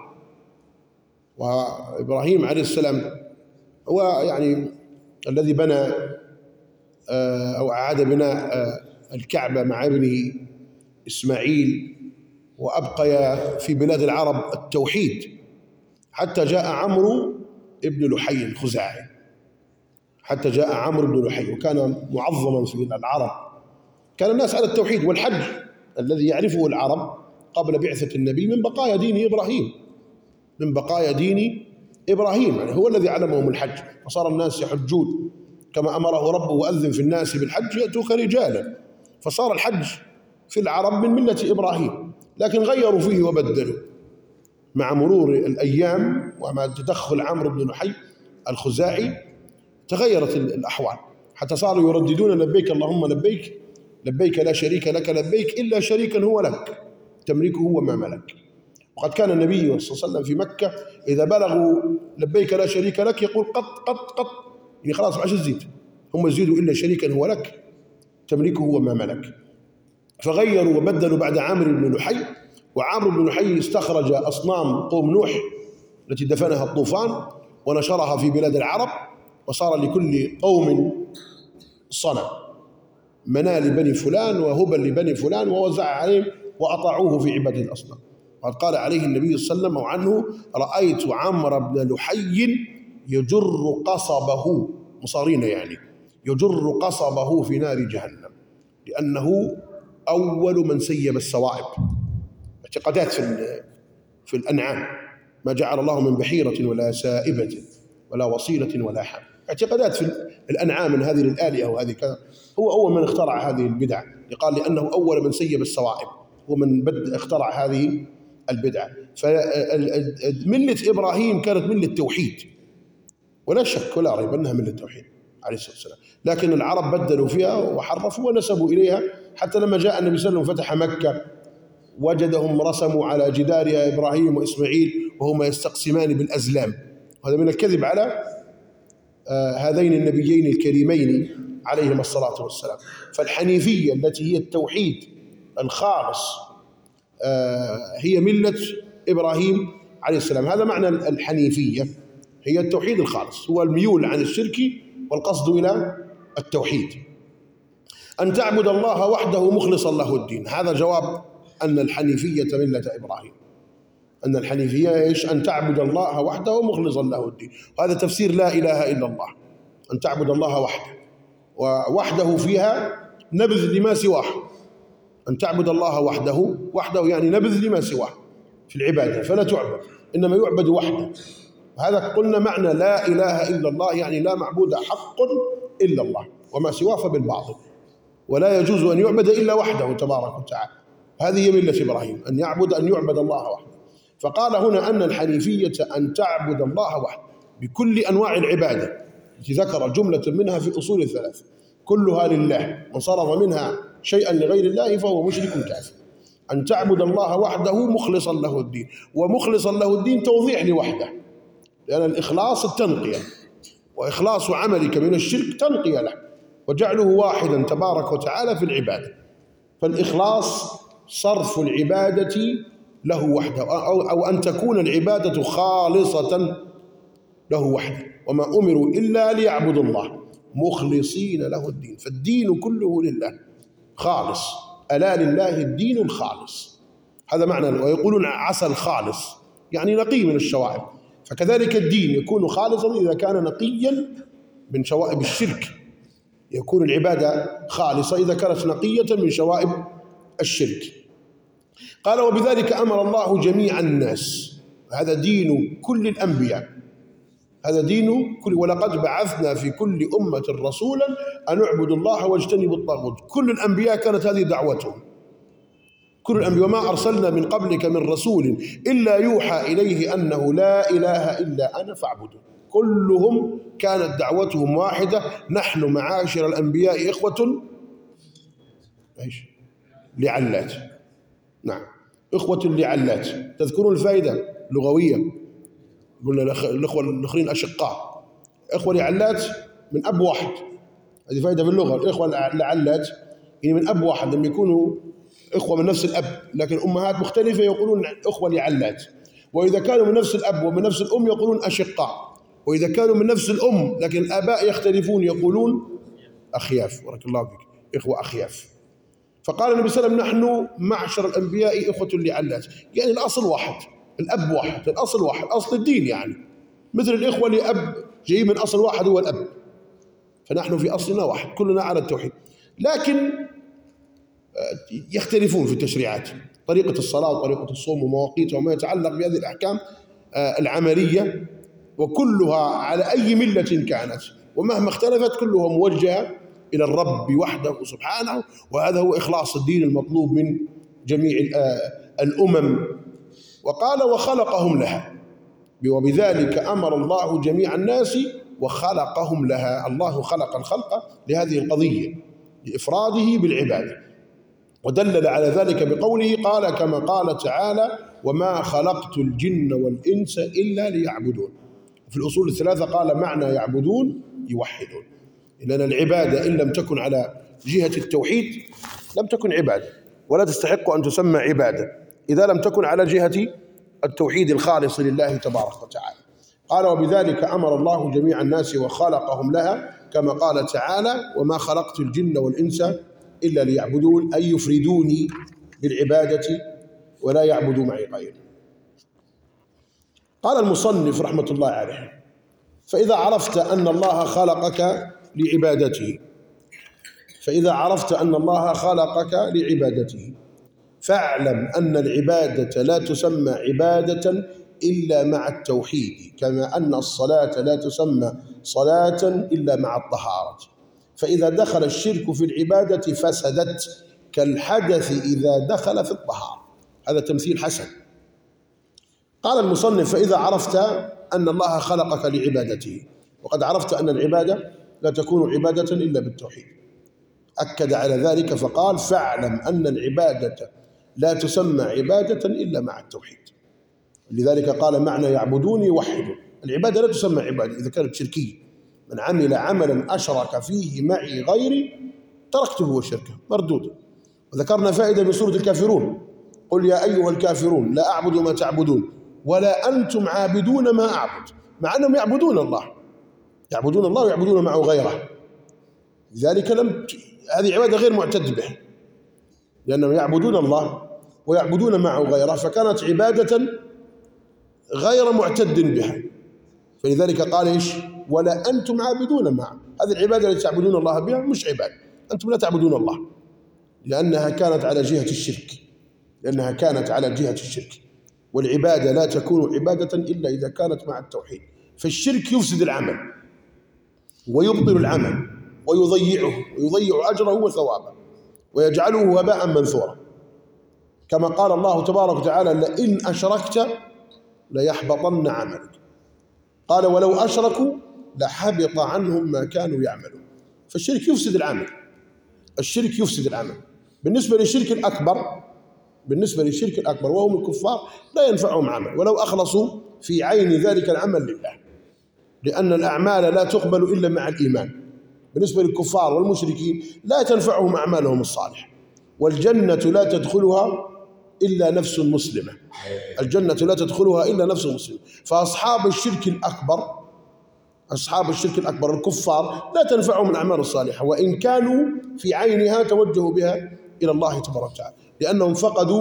وإبراهيم عليه السلام هو يعني الذي بنى أو أعاد بناء الكعبة مع ابنه إسماعيل، وأبقي في بلاد العرب التوحيد حتى جاء عمرو ابن لحي الخزاعي. حتى جاء عمرو بن لحي، وكان معظما في العرب. كان الناس على التوحيد والحج الذي يعرفه العرب قبل بعثة النبي من بقايا دين إبراهيم، من بقايا دين إبراهيم، يعني هو الذي علمهم الحج. فصار الناس يحجون كما أمره ربه: وأذن في الناس بالحج يأتوك رجالا. فصار الحج في العرب من ملة إبراهيم، لكن غيروا فيه وبدلوا مع مرور الأيام ومع تدخل عمرو بن لحي الخزاعي. تغيرت الأحوال حتى صاروا يرددون: لبيك اللهم لبيك، لبيك لا شريك لك لبيك إلا شريكا هو لك تملكه وما ملك. وقد كان النبي صلى الله عليه وسلم في مكة إذا بلغوا لبيك لا شريك لك يقول: قط قط قط، يعني خلاص ما عادش تزيد، هم يزيدوا إلا شريكا هو لك تملكه وما ملك. فغيروا وبدلوا بعد عامر بن لحي. وعامر بن لحي استخرج أصنام قوم نوح التي دفنها الطوفان ونشرها في بلاد العرب، وصار لكل قوم صنم. منال بني فلان وهبا لبني فلان ووزع عليهم وأطاعوه في عبادة الأصنام. وقد قال عليه النبي صلى الله عليه وسلم عنه: رأيت عمرو بن لحي يجر قصبه، مصارين يعني، يجر قصبه في نار جهنم، لأنه أول من سيب السوائب. اعتقادات في الأنعام: ما جعل الله من بحيرة ولا سائبة ولا وصيلة ولا حام. اعتقادات في الأنعام من هذه الآلهة وهذه كذا. هو أول من اخترع هذه البدع، يقال لأنه أول من سيب السوائب، هو من اخترع هذه البدعة. فملة إبراهيم كانت ملة توحيد، ولا شك ولا ريب أنها ملة توحيد عليه الصلاة والسلام، لكن العرب بدلوا فيها وحرفوا ونسبوا إليها، حتى لما جاء النبي صلى الله عليه وسلم فتح مكة وجدهم رسموا على جدارها إبراهيم وإسماعيل وهما يستقسمان بالأزلام. وهذا من الكذب على هذين النبيين الكريمين عليهما الصلاة والسلام. فالحنيفية التي هي التوحيد الخالص هي ملة إبراهيم عليه السلام. هذا معنى الحنيفية، هي التوحيد الخالص، هو الميول عن الشرك والقصد إلى التوحيد. أن تعبد الله وحده مخلصا له الدين، هذا جواب أن الحنيفية ملة إبراهيم. أن الحنيفية إيش؟ أن تعبد الله وحده مخلصا له الدين. وهذا تفسير لا إله إلا الله، أن تعبد الله وحده، ووحده فيها نبذ لما سواه. أن تعبد الله وحده، وحده يعني نبذ لما سواه في العبادة، فلا تعبد، إنما يعبد وحده. هذا قلنا معنى لا إله إلا الله، يعني لا معبود حق إلا الله، وما سواه فبالباطل، ولا يجوز أن يعبد إلا وحده تبارك وتعالى. هذه هي ملة إبراهيم، أن يعبد الله وحده. فقال هنا أن الحنيفية أن تعبد الله وحده بكل أنواع العبادة التي ذكر جملة منها في الأصول الثلاث، كلها لله، من صرف منها شيئا لغير الله فهو مشرك كافر. أن تعبد الله وحده مخلصا له الدين، ومخلصا له الدين توضيح لوحده، لأن الإخلاص التنقية، وإخلاص عملك من الشرك تنقية له، وجعله واحدا تبارك وتعالى في العبادة. فالإخلاص صرف العبادة له وحده، أو أن تكون العبادة خالصة له وحده، وما أمروا إلا ليعبدوا الله مخلصين له الدين. فالدين كله لله خالص، ألا لله الدين الخالص. هذا معنى. ويقولون عسى الخالص يعني نقي من الشوائب، فكذلك الدين يكون خالصا إذا كان نقيا من شوائب الشرك، يكون العبادة خالصة إذا كانت نقية من شوائب الشرك. قال: وبذلك أمر الله جميع الناس، هذا دين كل الأنبياء، هذا دين كل، ولقد بعثنا في كل أمة رسولا أن اعبدوا الله واجتنبوا الطاغوت. كل الأنبياء كانت هذه دعوتهم، كل الأنبياء: وما أرسلنا من قبلك من رسول إلا يوحى إليه أنه لا إله إلا أنا فاعبدون. كلهم كانت دعوتهم واحدة: نحن معاشر الأنبياء إخوة لعلات. نعم، إخوة لعلات. تذكرون الفائدة اللغوية؟ قلنا الإخوة الآخرين أشقاء، إخوة لعلات من أب واحد، هذه فائدة في اللغة. الإخوة لعلات يعني من أب واحد، لما يكونوا إخوة من نفس الأب لكن أمهات مختلفة يقولون إخوة لعلات. وإذا كانوا من نفس الأب ومن نفس الأم يقولون أشقاء. وإذا كانوا من نفس الأم لكن الآباء يختلفون يقولون أخياف. بارك الله فيك، إخوة أخياف. فقال النبي صلى الله عليه وسلم: نحن معشر الأنبياء إخوة لعلات، يعني الأصل واحد، الأب واحد، الأصل واحد، أصل الدين يعني مثل الإخوة لأب جاي من أصل واحد هو الأب، فنحن في أصلنا واحد، كلنا على التوحيد. لكن يختلفون في التشريعات، طريقة الصلاة وطريقة الصوم ومواقيتها وما يتعلق بهذه الأحكام العملية، وكلها على أي ملة كانت ومهما اختلفت كلها موجهة إلى الرب وحده سبحانه. وهذا هو إخلاص الدين المطلوب من جميع الأمم. وقال: وخلقهم لها، وبذلك أمر الله جميع الناس وخلقهم لها. الله خلق الخلق لهذه القضية، لإفراده بالعبادة، ودلل على ذلك بقوله: قال كما قال تعالى: وما خلقت الجن والإنس إلا ليعبدون. في الأصول الثلاثة قال معنى يعبدون يوحدون، لأن العبادة إن لم تكن على جهة التوحيد لم تكن عبادة، ولا تستحق أن تسمى عبادة إذا لم تكن على جهة التوحيد الخالص لله تبارك وتعالى. قال: وبذلك أمر الله جميع الناس وخلقهم لها، كما قال تعالى: وما خلقت الجن والإنس إلا ليعبدون، أي يفردوني بالعبادة ولا يعبدوا معي غيري. قال المصنف رحمة الله عليه: فإذا عرفت أن الله خلقك لعبادته، فإذا عرفت أن الله خلقك لعبادته فاعلم أن العبادة لا تسمى عبادة إلا مع التوحيد، كما أن الصلاة لا تسمى صلاة إلا مع الطهارة. فإذا دخل الشرك في العبادة فسدت كالحدث إذا دخل في الطهارة. هذا تمثيل حسن. قال المصنف: فإذا عرفت أن الله خلقك لعبادته، وقد عرفت أن العبادة لا تكون عبادة إلا بالتوحيد، أكد على ذلك فقال: فاعلم أن العبادة لا تسمى عبادة إلا مع التوحيد. لذلك قال: معنى يعبدوني يوحدون. العبادة لا تسمى عبادة إذا كانت شركية. من عمل عملا أشرك فيه معي غيري تركته وشركه، مردود. وذكرنا فائدة من سورة الكافرون: قل يا أيها الكافرون لا أعبد ما تعبدون ولا أنتم عابدون ما أعبد، مع أنهم يعبدون الله، يعبدون الله ويعبدون معه غيره. لذلك هذه عبادة غير معتد به، لأنهم يعبدون الله ويعبدون معه غيره، فكانت عبادة غير معتد بها. فلذلك قال إيش؟ ولا أنتم عابدون معه. هذه العبادة التي تعبدون الله بها مش عبادة، أنتم لا تعبدون الله، لأنها كانت على جهة الشرك، لأنها كانت على جهة الشرك. والعبادة لا تكون عبادة إلا إذا كانت مع التوحيد. فالشرك يفسد العمل ويبطل العمل ويضيع أجره وثوابه ويجعله هباء منثورا، كما قال الله تبارك وتعالى: لئن أشركت ليحبطن عملك. قال: ولو أشركوا لحبط عنهم ما كانوا يعملون. فالشرك يفسد العمل، الشرك يفسد العمل. بالنسبة للشرك الأكبر وهم الكفار لا ينفعهم عمل ولو أخلصوا في عين ذلك العمل لله، لأن الأعمال لا تقبل إلا مع الإيمان. بالنسبة للكفار والمشركين لا تنفعهم أعمالهم الصالحة. والجنة لا تدخلها إلا نفس مسلمة، الجنة لا تدخلها إلا نفس مسلمة. فأصحاب الشرك الأكبر الكفار لا تنفعهم الأعمال الصالحة، وإن كانوا في عينها توجهوا بها إلى الله تبارك وتعالى، لأنهم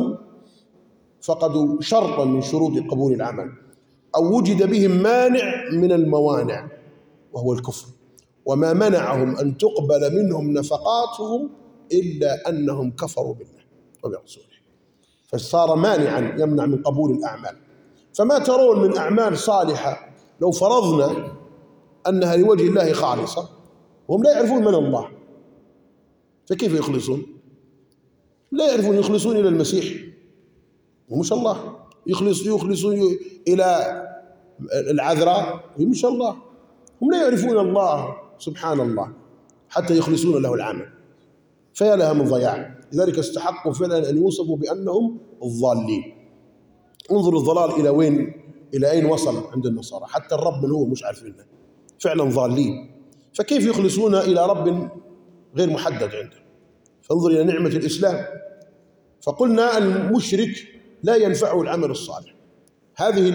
فقدوا شرطا من شروط قبول العمل، أو وجد بهم مانع من الموانع وهو الكفر، وما منعهم أن تقبل منهم نفقاتهم إلا أنهم كفروا بالله وبرسوله، فصار مانعا يمنع من قبول الأعمال. فما ترون من أعمال صالحة لو فرضنا أنها لوجه الله خالصة وهم لا يعرفون من الله، فكيف يخلصون؟ لا يعرفون، يخلصون إلى المسيح ومش الله، يخلصون إلى العذراء ومش الله. هم لا يعرفون الله سبحان الله حتى يخلصون له العمل، فيا لها من ضياع. لذلك استحقوا فعلا أن يوصفوا بأنهم الضالين. انظروا الضلال إلى وين، إلى أين وصل عند النصارى، حتى الرب من هو مش عارفينه، فعلا ضالين. فكيف يخلصون إلى رب غير محدد عنده؟ فانظر إلى نعمة الإسلام. فقلنا المشرك لا ينفعه العمل الصالح. هذه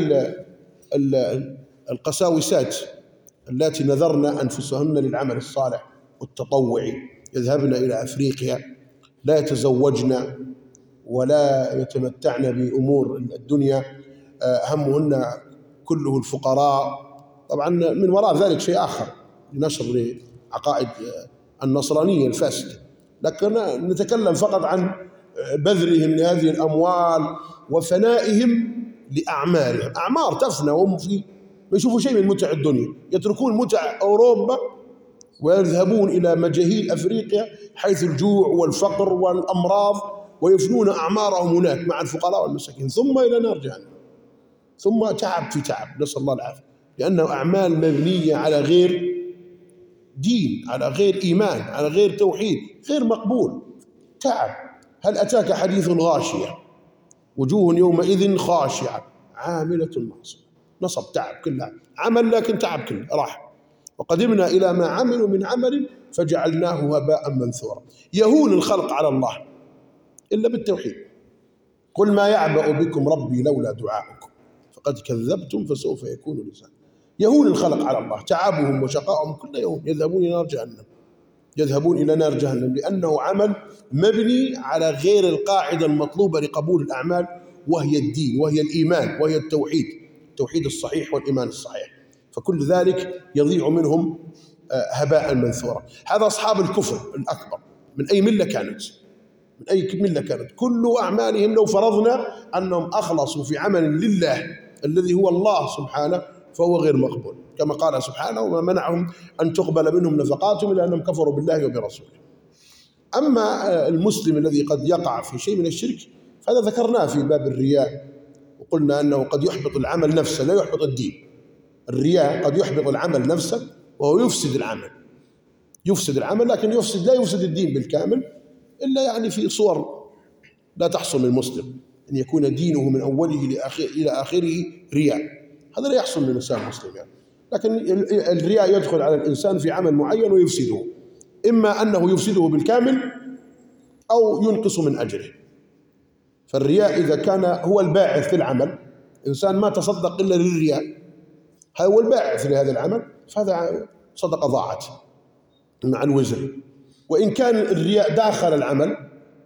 القساوسات التي نذرن أنفسهن للعمل الصالح والتطوعي يذهبن إلى أفريقيا، لا يتزوجن ولا يتمتعن بأمور الدنيا، همهن كله الفقراء. طبعا من وراء ذلك شيء آخر لنشر عقائد النصرانية الفاسدة، لكن نتكلم فقط عن بذلهم لهذه الأموال وفنائهم لأعمالهم. أعمار تفنى وهم ما يشوفوا شيء من متع الدنيا، يتركون متع أوروبا ويذهبون إلى مجاهيل أفريقيا حيث الجوع والفقر والأمراض، ويفنون أعمارهم هناك مع الفقراء والمساكين، ثم إلى نار جهنم، ثم تعب في تعب، نسأل الله العافية، لأنه أعمال مبنية على غير دين، على غير إيمان، على غير توحيد، غير مقبول. تعب. هل أتاك حديث غاشية وجوه يومئذ خاشعة عاملة ناصبة؟ نصب، تعب كلها، عمل لكن تعب كله راح. وقدمنا إلى ما عملوا من عمل فجعلناه هباء منثورا. يهون الخلق على الله إلا بالتوحيد. قل ما يعبأ بكم ربي لولا دعاؤكم فقد كذبتم فسوف يكون لسان. يهون الخلق على الله، تعبهم وشقائهم كله يهون، يذهبون إلى نار جهنم. يذهبون إلى نار جهنم، لأنه عمل مبني على غير القاعدة المطلوبة لقبول الأعمال، وهي الدين، وهي الإيمان، وهي التوحيد الصحيح والإيمان الصحيح. فكل ذلك يضيع منهم هباء منثورا. هذا أصحاب الكفر الأكبر من أي ملة كانت، كل أعمالهم لو فرضنا أنهم أخلصوا في عمل لله الذي هو الله سبحانه فهو غير مقبول، كما قال سبحانه: وما منعهم أن تقبل منهم نفقاتهم إلا أنهم كفروا بالله وبرسوله. أما المسلم الذي قد يقع في شيء من الشرك فهذا ذكرناه في باب الرياء، وقلنا أنه قد يحبط العمل نفسه لا يحبط الدين. الرياء قد يحبط العمل نفسه وهو يفسد العمل، لكن لا يفسد الدين بالكامل، إلا يعني في صور لا تحصل للمسلم، أن يكون دينه من أوله إلى آخره رياء، هذا لا يحصل للإنسان المسلم يعني. لكن الرياء يدخل على الإنسان في عمل معين ويفسده، إما أنه يفسده بالكامل أو ينقص من أجره. فالرياء إذا كان هو الباعث في العمل، إنسان ما تصدق إلا للرياء، هذا هو الباعث لهذا العمل، فهذا صدقة ضاعت مع الوزر. وإن كان الرياء داخل العمل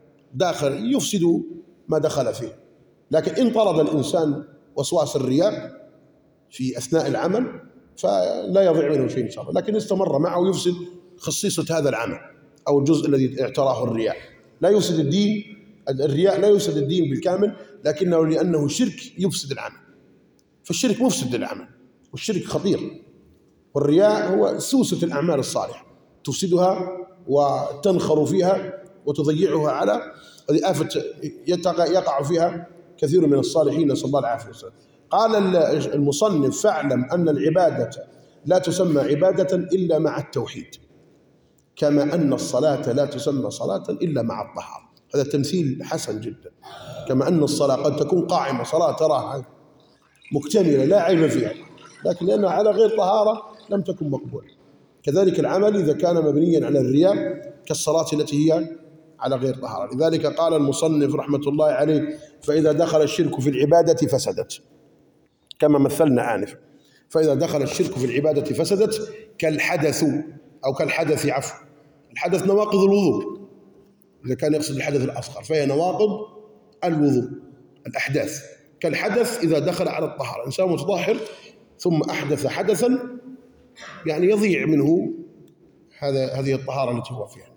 يفسد ما دخل فيه، لكن إن طرد الإنسان وسواس الرياء في أثناء العمل فلا يضيع منه شيء إن شاء الله، لكن استمر معه يفسد خصيصة هذا العمل أو الجزء الذي اعتراه الرياء. لا يفسد الدين، الرياء لا يفسد الدين بالكامل، لكنه لأنه شرك يفسد العمل، فالشرك مفسد للعمل، والشرك خطير. والرياء هو سوسة الأعمال الصالحة، تفسدها وتنخر فيها وتضيعها على هذه آفة يقع فيها كثير من الصالحين، نسأل الله العافية والسلام. قال المصنف: فاعلم أن العبادة لا تسمى عبادة إلا مع التوحيد، كما أن الصلاة لا تسمى صلاة إلا مع الطهارة. هذا تمثيل حسن جدا. كما أن الصلاة قد تكون قائمة، صلاة تراها مكتملة لا عيب فيها، لكن لأنها على غير طهارة لم تكن مقبولة. كذلك العمل إذا كان مبنيا على الرياء كالصلاة التي هي على غير طهارة. لذلك قال المصنف رحمة الله عليه: فإذا دخل الشرك في العبادة فسدت، كما مثلنا آنفا. فإذا دخل الشرك في العبادة فسدت كالحدث عفوا. الحدث نواقض الوضوء، إذا كان يقصد الحدث الأصغر فهي نواقض الوضوء، الأحداث. كالحدث إذا دخل على الطهارة، إنسان متطهر ثم أحدث حدثا يعني يضيع منه هذه الطهارة التي هو فيها.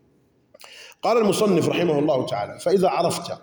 قال المصنف رحمه الله تعالى: فإذا عرفت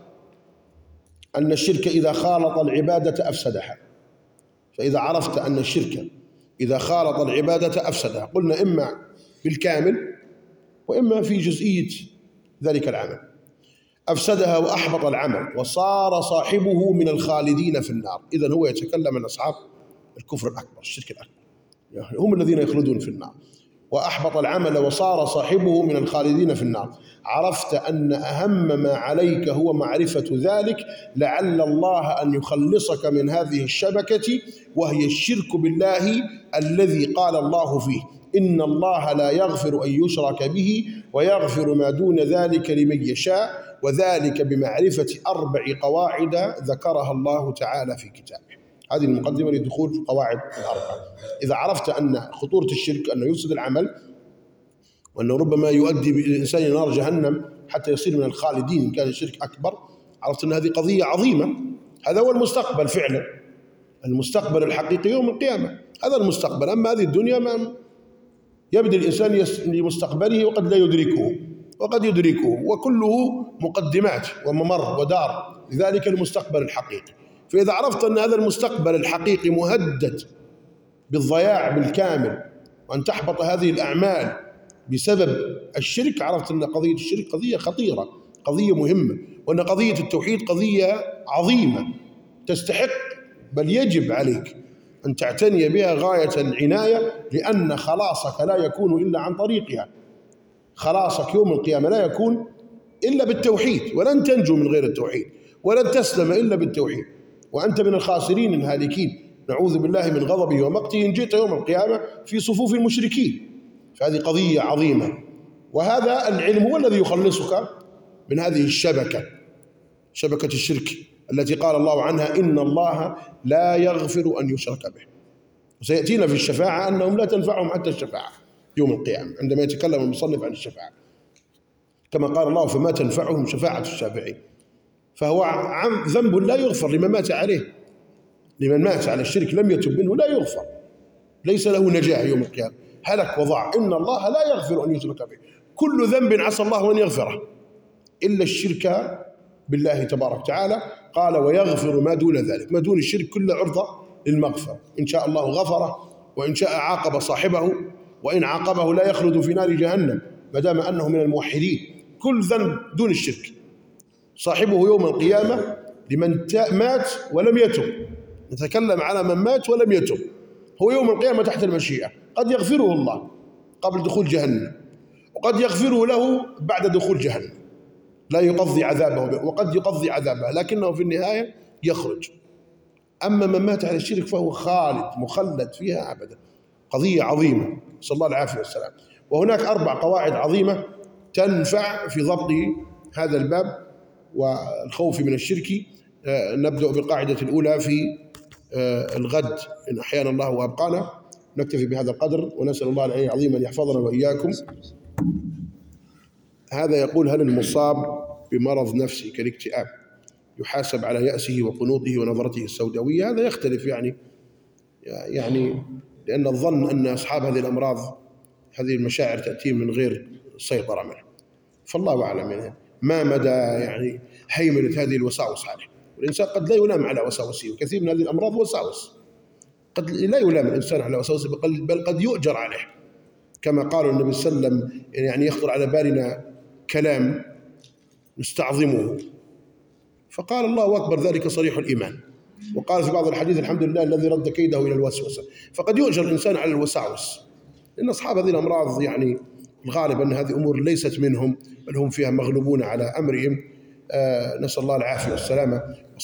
أن الشرك إذا خالط العبادة أفسدها. فإذا عرفت أن الشرك إذا خالط العبادة أفسدها، قلنا إما بالكامل وإما في جزئية ذلك العمل. أفسدها وأحبط العمل وصار صاحبه من الخالدين في النار. إذن هو يتكلم عن أصحاب الكفر الأكبر، الشرك الأكبر، يعني هم الذين يخلدون في النار. وأحبط العمل وصار صاحبه من الخالدين في النار. عرفت أن أهم ما عليك هو معرفة ذلك، لعل الله أن يخلصك من هذه الشبكة، وهي الشرك بالله الذي قال الله فيه: إن الله لا يغفر أن يشرك به ويغفر ما دون ذلك لمن يشاء، وذلك بمعرفة 4 قواعد ذكرها الله تعالى في كتابه. هذه المقدمة لدخول في القواعد ال4. إذا عرفت أن خطورة الشرك أنه يفسد العمل، وأنه ربما يؤدي بالإنسان إلى نار جهنم حتى يصير من الخالدين إن كان الشرك أكبر، عرفت أن هذه قضية عظيمة. هذا هو المستقبل فعلا، المستقبل الحقيقي يوم القيامة، هذا المستقبل. أما هذه الدنيا ما يبدأ الإنسان لمستقبله وقد لا يدركه وقد يدركه، وكله مقدمات وممر ودار لذلك المستقبل الحقيقي. فإذا عرفت أن هذا المستقبل الحقيقي مهدد بالضياع بالكامل، وأن تحبط هذه الأعمال بسبب الشرك، عرفت أن قضية الشرك قضية خطيرة، قضية مهمة، وأن قضية التوحيد قضية عظيمة تستحق بل يجب عليك أن تعتني بها غاية العناية، لأن خلاصك لا يكون إلا عن طريقها. خلاصك يوم القيامة لا يكون إلا بالتوحيد، ولن تنجو من غير التوحيد، ولن تسلم إلا بالتوحيد، وأنت من الخاسرين الهالكين، نعوذ بالله من غضبه ومقته إن جئت يوم القيامة في صفوف المشركين. فهذه قضية عظيمة، وهذا العلم هو الذي يخلصك من هذه الشبكة، شبكة الشرك التي قال الله عنها: إن الله لا يغفر أن يشرك به. وسيأتينا في الشفاعة أنهم لا تنفعهم حتى الشفاعة، يوم القيامة عندما يتكلم المصنف عن الشفاعة، كما قال الله فما تنفعهم شفاعة الشافعين. فهو ذنب لا يغفر لمن مات عليه، لمن مات على الشرك لم يتب منه لا يغفر، ليس له نجاة يوم القيامة، هلك وضاع. إن الله لا يغفر أن يشرك به، كل ذنب عسى الله أن يغفره إلا الشرك بالله تبارك وتعالى. قال ويغفر ما دون ذلك، ما دون الشرك كل عرضة للمغفرة، إن شاء الله غفره، وإن شاء عاقب صاحبه، وإن عاقبه لا يخلد في نار جهنم ما دام أنه من الموحدين. كل ذنب دون الشرك صاحبه يوم القيامة لمن مات ولم يتب، نتكلم على من مات ولم يتب، هو يوم القيامة تحت المشيئة، قد يغفره الله قبل دخول جهنم، وقد يغفره له بعد دخول جهنم، لا يقضي عذابه، وقد يقضي عذابه لكنه في النهاية يخرج. أما من مات على الشرك فهو خالد مخلد فيها أبدا. قضية عظيمة، صلى الله العافية والسلام. وهناك 4 قواعد عظيمة تنفع في ضبط هذا الباب والخوف من الشرك. نبدأ بالقاعدة الأولى في الغد إن أحيانا الله وأبقانا. نكتفي بهذا القدر ونسأل الله العلي العظيم أن يحفظنا وإياكم. هذا يقول هل المصاب بمرض نفسي كالاكتئاب يحاسب على يأسه وقنوطه ونظرته السوداوية؟ هذا يختلف يعني لأن الظن أن أصحاب هذه الأمراض هذه المشاعر تأتي من غير سيطرة منه، فالله أعلم منها ما مدى يعني هيمنة هذه الوساوس عليه. والإنسان قد لا يلام على وساوسه، وكثير من هذه الأمراض وساوس، قد لا يلام الإنسان على وساوسه بل قد يؤجر عليه، كما قال النبي صلى الله عليه وسلم يعني يخطر على بالنا كلام نستعظمه، فقال الله أكبر ذلك صريح الإيمان. وقال في بعض الحديث الحمد لله الذي رد كيده إلى الوسوسة. فقد يؤجر الإنسان على الوساوس، لأن أصحاب هذه الأمراض يعني الغالب أن هذه أمور ليست منهم، بل هم فيها مغلوبون على أمرهم. نسأل الله العافية والسلامة.